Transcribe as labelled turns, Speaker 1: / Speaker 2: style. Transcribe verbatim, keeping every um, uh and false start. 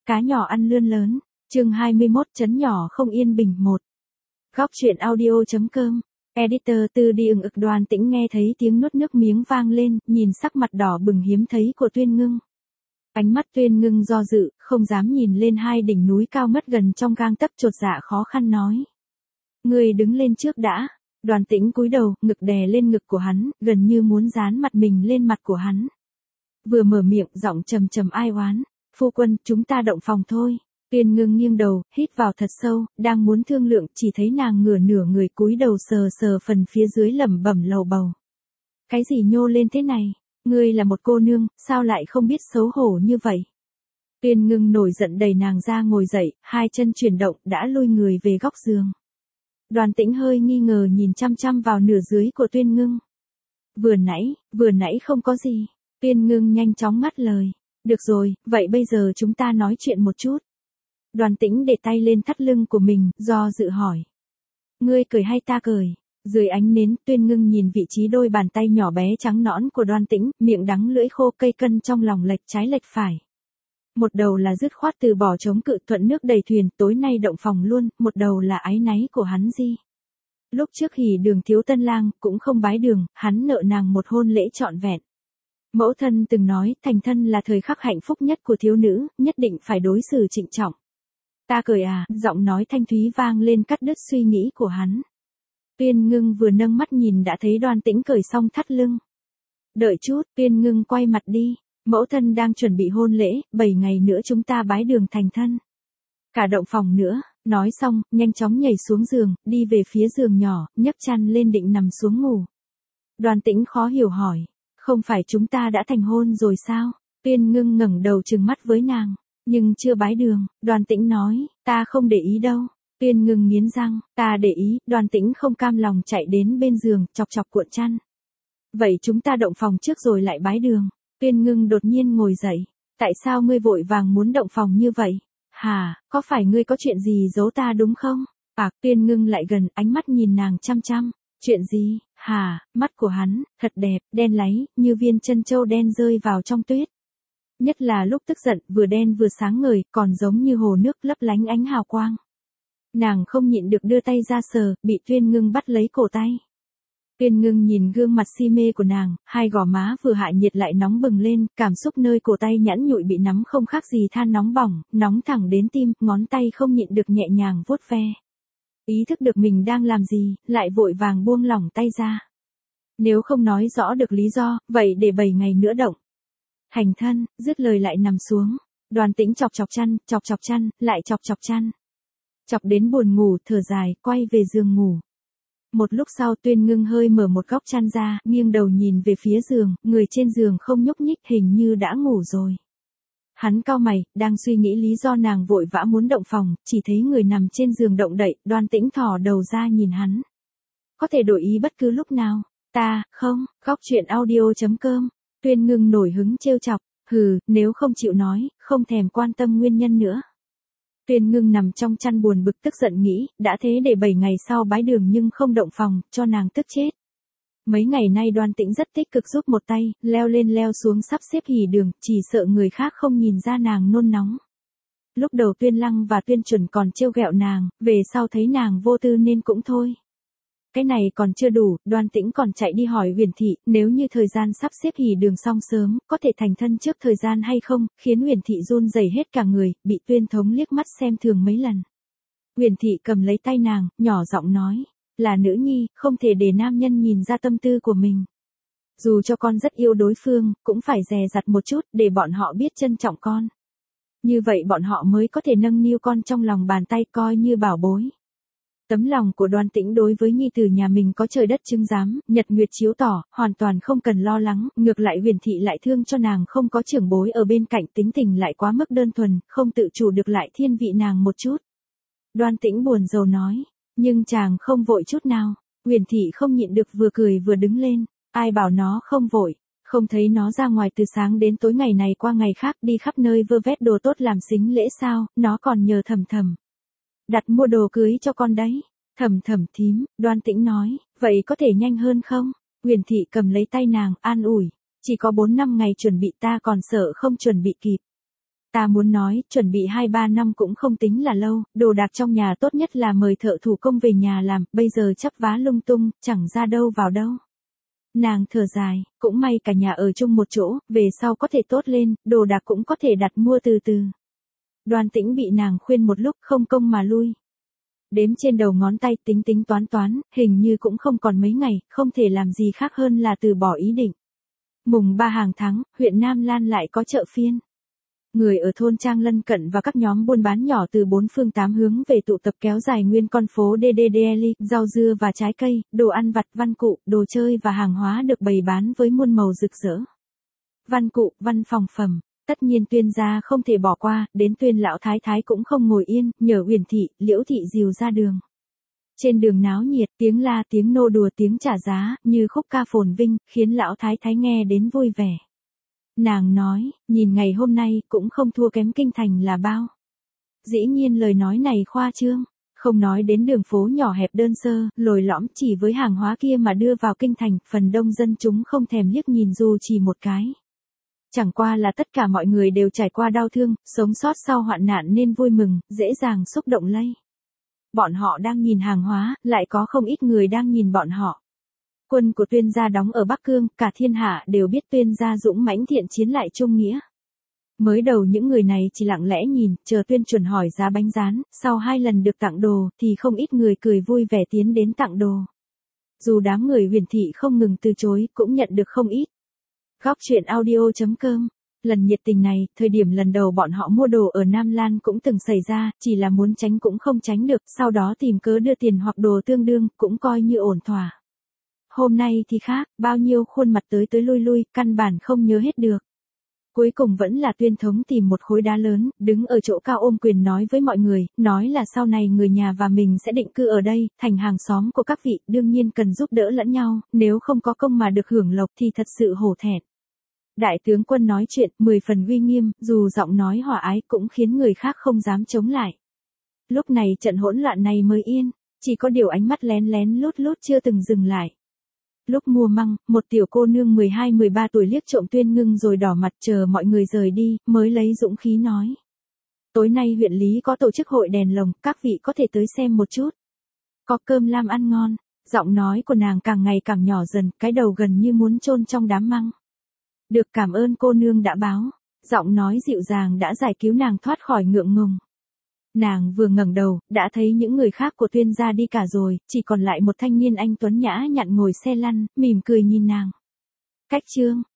Speaker 1: cá nhỏ ăn lươn lớn. Chương hai mươi mốt, trấn nhỏ không yên bình một. Góc truyện audio.com. Editor Tư đi ừng ực. Đoàn Tĩnh nghe thấy tiếng nuốt nước miếng vang lên, nhìn sắc mặt đỏ bừng hiếm thấy của Tuyên Ngưng. Ánh mắt Tuyên Ngưng do dự, không dám nhìn lên hai đỉnh núi cao mất gần trong gang tấc, chột dạ khó khăn nói. Ngươi đứng lên trước đã. Đoàn Tĩnh cúi đầu, ngực đè lên ngực của hắn, gần như muốn dán mặt mình lên mặt của hắn. Vừa mở miệng, giọng trầm trầm ai oán. Phu quân, chúng ta động phòng thôi. Tuyên Ngưng nghiêng đầu, hít vào thật sâu, đang muốn thương lượng, chỉ thấy nàng ngửa nửa người cúi đầu sờ sờ phần phía dưới lẩm bẩm lầu bầu. Cái gì nhô lên thế này? Ngươi là một cô nương, sao lại không biết xấu hổ như vậy? Tuyên Ngưng nổi giận đẩy nàng ra ngồi dậy, hai chân chuyển động, đã lôi người về góc giường. Đoàn Tĩnh hơi nghi ngờ nhìn chăm chăm vào nửa dưới của Tuyên Ngưng. Vừa nãy, vừa nãy không có gì. Tuyên Ngưng nhanh chóng ngắt lời. Được rồi, vậy bây giờ chúng ta nói chuyện một chút. Đoàn Tĩnh để tay lên thắt lưng của mình, do dự hỏi. Ngươi cười hay ta cười? Dưới ánh nến, Tuyên Ngưng nhìn vị trí đôi bàn tay nhỏ bé trắng nõn của Đoàn Tĩnh, miệng đắng lưỡi khô, cây cân trong lòng lệch trái lệch phải. Một đầu là dứt khoát từ bỏ chống cự, thuận nước đầy thuyền, tối nay động phòng luôn, một đầu là áy náy của hắn gì. Lúc trước Hỉ Đường thiếu tân lang, cũng không bái đường, hắn nợ nàng một hôn lễ trọn vẹn. Mẫu thân từng nói, thành thân là thời khắc hạnh phúc nhất của thiếu nữ, nhất định phải đối xử trịnh trọng. Ta cười à, giọng nói thanh thúy vang lên cắt đứt suy nghĩ của hắn. Tuyên Ngưng vừa nâng mắt nhìn đã thấy Đoàn Tĩnh cởi xong thắt lưng. Đợi chút, Tuyên Ngưng quay mặt đi. Mẫu thân đang chuẩn bị hôn lễ, bảy ngày nữa chúng ta bái đường thành thân. Cả động phòng nữa, nói xong, nhanh chóng nhảy xuống giường, đi về phía giường nhỏ, nhấc chăn lên định nằm xuống ngủ. Đoàn Tĩnh khó hiểu hỏi, không phải chúng ta đã thành hôn rồi sao? Tuyên Ngưng ngẩng đầu trừng mắt với nàng, nhưng chưa bái đường. Đoàn Tĩnh nói, ta không để ý đâu. Tuyên Ngưng nghiến răng, ta để ý. Đoàn Tĩnh không cam lòng chạy đến bên giường, chọc chọc cuộn chăn. Vậy chúng ta động phòng trước rồi lại bái đường. Tuyên Ngưng đột nhiên ngồi dậy. Tại sao ngươi vội vàng muốn động phòng như vậy? Hà, có phải ngươi có chuyện gì giấu ta đúng không? À, Tuyên Ngưng lại gần, ánh mắt nhìn nàng chăm chăm. Chuyện gì? Hà, mắt của hắn, thật đẹp, đen láy, như viên chân châu đen rơi vào trong tuyết. Nhất là lúc tức giận, vừa đen vừa sáng ngời, còn giống như hồ nước lấp lánh ánh hào quang. Nàng không nhịn được đưa tay ra sờ, bị Tuyên Ngưng bắt lấy cổ tay. Tuyên Ngưng nhìn gương mặt si mê của nàng, hai gò má vừa hạ nhiệt lại nóng bừng lên, cảm xúc nơi cổ tay nhẵn nhụi bị nắm không khác gì than nóng bỏng, nóng thẳng đến tim, ngón tay không nhịn được nhẹ nhàng vuốt ve. Ý thức được mình đang làm gì, lại vội vàng buông lỏng tay ra. Nếu không nói rõ được lý do, vậy để bảy ngày nữa động. Hành thân, dứt lời lại nằm xuống. Đoàn Tĩnh chọc chọc chăn, chọc chọc chăn, lại chọc chọc chăn. Chọc đến buồn ngủ, thở dài, quay về giường ngủ. Một lúc sau Tuyên Ngưng hơi mở một góc chăn ra, nghiêng đầu nhìn về phía giường, người trên giường không nhúc nhích, hình như đã ngủ rồi. Hắn cau mày, đang suy nghĩ lý do nàng vội vã muốn động phòng, chỉ thấy người nằm trên giường động đậy, Đoàn Tĩnh thò đầu ra nhìn hắn. Có thể đổi ý bất cứ lúc nào. Ta, không, góc truyện audio.com. Tuyên Ngưng nổi hứng trêu chọc, hừ, nếu không chịu nói, không thèm quan tâm nguyên nhân nữa. Tuyên Ngưng nằm trong chăn buồn bực tức giận nghĩ, đã thế để bảy ngày sau bái đường nhưng không động phòng, cho nàng tức chết. Mấy ngày nay Đoàn Tĩnh rất tích cực giúp một tay, leo lên leo xuống sắp xếp Hỉ Đường, chỉ sợ người khác không nhìn ra nàng nôn nóng. Lúc đầu Tuyên Lăng và Tuyên Chuẩn còn trêu ghẹo nàng, về sau thấy nàng vô tư nên cũng thôi. Cái này còn chưa đủ, Đoàn Tĩnh còn chạy đi hỏi Huyền Thị, nếu như thời gian sắp xếp Hỉ Đường xong sớm, có thể thành thân trước thời gian hay không, khiến Huyền Thị run rẩy hết cả người, bị Tuyên Thống liếc mắt xem thường mấy lần. Huyền Thị cầm lấy tay nàng, nhỏ giọng nói, là nữ nhi, không thể để nam nhân nhìn ra tâm tư của mình. Dù cho con rất yêu đối phương, cũng phải dè dặt một chút, để bọn họ biết trân trọng con. Như vậy bọn họ mới có thể nâng niu con trong lòng bàn tay coi như bảo bối. Tấm lòng của Đoàn Tĩnh đối với nhi tử nhà mình có trời đất chứng giám, nhật nguyệt chiếu tỏ, hoàn toàn không cần lo lắng, ngược lại Huyền Thị lại thương cho nàng không có trưởng bối ở bên cạnh, tính tình lại quá mức đơn thuần, không tự chủ được lại thiên vị nàng một chút. Đoàn Tĩnh buồn rầu nói, nhưng chàng không vội chút nào. Huyền Thị không nhịn được vừa cười vừa đứng lên, ai bảo nó không vội, không thấy nó ra ngoài từ sáng đến tối ngày này qua ngày khác đi khắp nơi vơ vét đồ tốt làm sính lễ sao, nó còn nhờ Thầm Thầm đặt mua đồ cưới cho con đấy. Thầm Thầm thím, Đoan Tĩnh nói, vậy có thể nhanh hơn không? Huyền Thị cầm lấy tay nàng, an ủi, chỉ có bốn năm ngày chuẩn bị ta còn sợ không chuẩn bị kịp. Ta muốn nói, chuẩn bị hai ba năm cũng không tính là lâu, đồ đạc trong nhà tốt nhất là mời thợ thủ công về nhà làm, bây giờ chắp vá lung tung, chẳng ra đâu vào đâu. Nàng thở dài, cũng may cả nhà ở chung một chỗ, về sau có thể tốt lên, đồ đạc cũng có thể đặt mua từ từ. Đoan Tĩnh bị nàng khuyên một lúc không công mà lui. Đếm trên đầu ngón tay tính tính toán toán, hình như cũng không còn mấy ngày, không thể làm gì khác hơn là từ bỏ ý định. Mùng ba hàng tháng, huyện Nam Lan lại có chợ phiên. Người ở thôn trang lân cận và các nhóm buôn bán nhỏ từ bốn phương tám hướng về tụ tập kéo dài nguyên con phố đê đê đê Eli, rau dưa và trái cây, đồ ăn vặt, văn cụ, đồ chơi và hàng hóa được bày bán với muôn màu rực rỡ. Văn cụ, văn phòng phẩm, tất nhiên Tuyên gia không thể bỏ qua, đến Tuyên lão thái thái cũng không ngồi yên, nhờ Uyển thị, Liễu thị dìu ra đường. Trên đường náo nhiệt, tiếng la, tiếng nô đùa, tiếng trả giá, như khúc ca phồn vinh, khiến lão thái thái nghe đến vui vẻ. Nàng nói, nhìn ngày hôm nay cũng không thua kém kinh thành là bao. Dĩ nhiên lời nói này khoa trương, không nói đến đường phố nhỏ hẹp đơn sơ, lồi lõm, chỉ với hàng hóa kia mà đưa vào kinh thành, phần đông dân chúng không thèm liếc nhìn dù chỉ một cái. Chẳng qua là tất cả mọi người đều trải qua đau thương, sống sót sau hoạn nạn nên vui mừng, dễ dàng xúc động lây. Bọn họ đang nhìn hàng hóa, lại có không ít người đang nhìn bọn họ. Quân của Tuyên gia đóng ở Bắc Cương, cả thiên hạ đều biết Tuyên gia dũng mãnh thiện chiến lại trung nghĩa. Mới đầu những người này chỉ lặng lẽ nhìn, chờ Tuyên chuẩn hỏi giá bánh rán, sau hai lần được tặng đồ, thì không ít người cười vui vẻ tiến đến tặng đồ. Dù đám người Huyền thị không ngừng từ chối, cũng nhận được không ít. Góc truyện audio chấm com. Lần nhiệt tình này, thời điểm lần đầu bọn họ mua đồ ở Nam Lan cũng từng xảy ra, chỉ là muốn tránh cũng không tránh được, sau đó tìm cớ đưa tiền hoặc đồ tương đương, cũng coi như ổn thỏa. Hôm nay thì khác, bao nhiêu khuôn mặt tới tới lui lui, căn bản không nhớ hết được. Cuối cùng vẫn là Tuyên thống tìm một khối đá lớn, đứng ở chỗ cao ôm quyền nói với mọi người, nói là sau này người nhà và mình sẽ định cư ở đây, thành hàng xóm của các vị, đương nhiên cần giúp đỡ lẫn nhau, nếu không có công mà được hưởng lộc thì thật sự hổ thẹn. Đại tướng quân nói chuyện, mười phần uy nghiêm, dù giọng nói hòa ái cũng khiến người khác không dám chống lại. Lúc này trận hỗn loạn này mới yên, chỉ có điều ánh mắt lén lén lút lút chưa từng dừng lại. Lúc mua măng, một tiểu cô nương mười hai mười ba tuổi liếc trộm Tuyên Ngưng rồi đỏ mặt chờ mọi người rời đi, mới lấy dũng khí nói. Tối nay huyện lý có tổ chức hội đèn lồng, các vị có thể tới xem một chút. Có cơm lam ăn ngon, giọng nói của nàng càng ngày càng nhỏ dần, cái đầu gần như muốn chôn trong đám măng. Được cảm ơn cô nương đã báo, giọng nói dịu dàng đã giải cứu nàng thoát khỏi ngượng ngùng. Nàng vừa ngẩng đầu, đã thấy những người khác của Tuyên gia đi cả rồi, chỉ còn lại một thanh niên anh tuấn nhã nhặn ngồi xe lăn, mỉm cười nhìn nàng. Cách chương,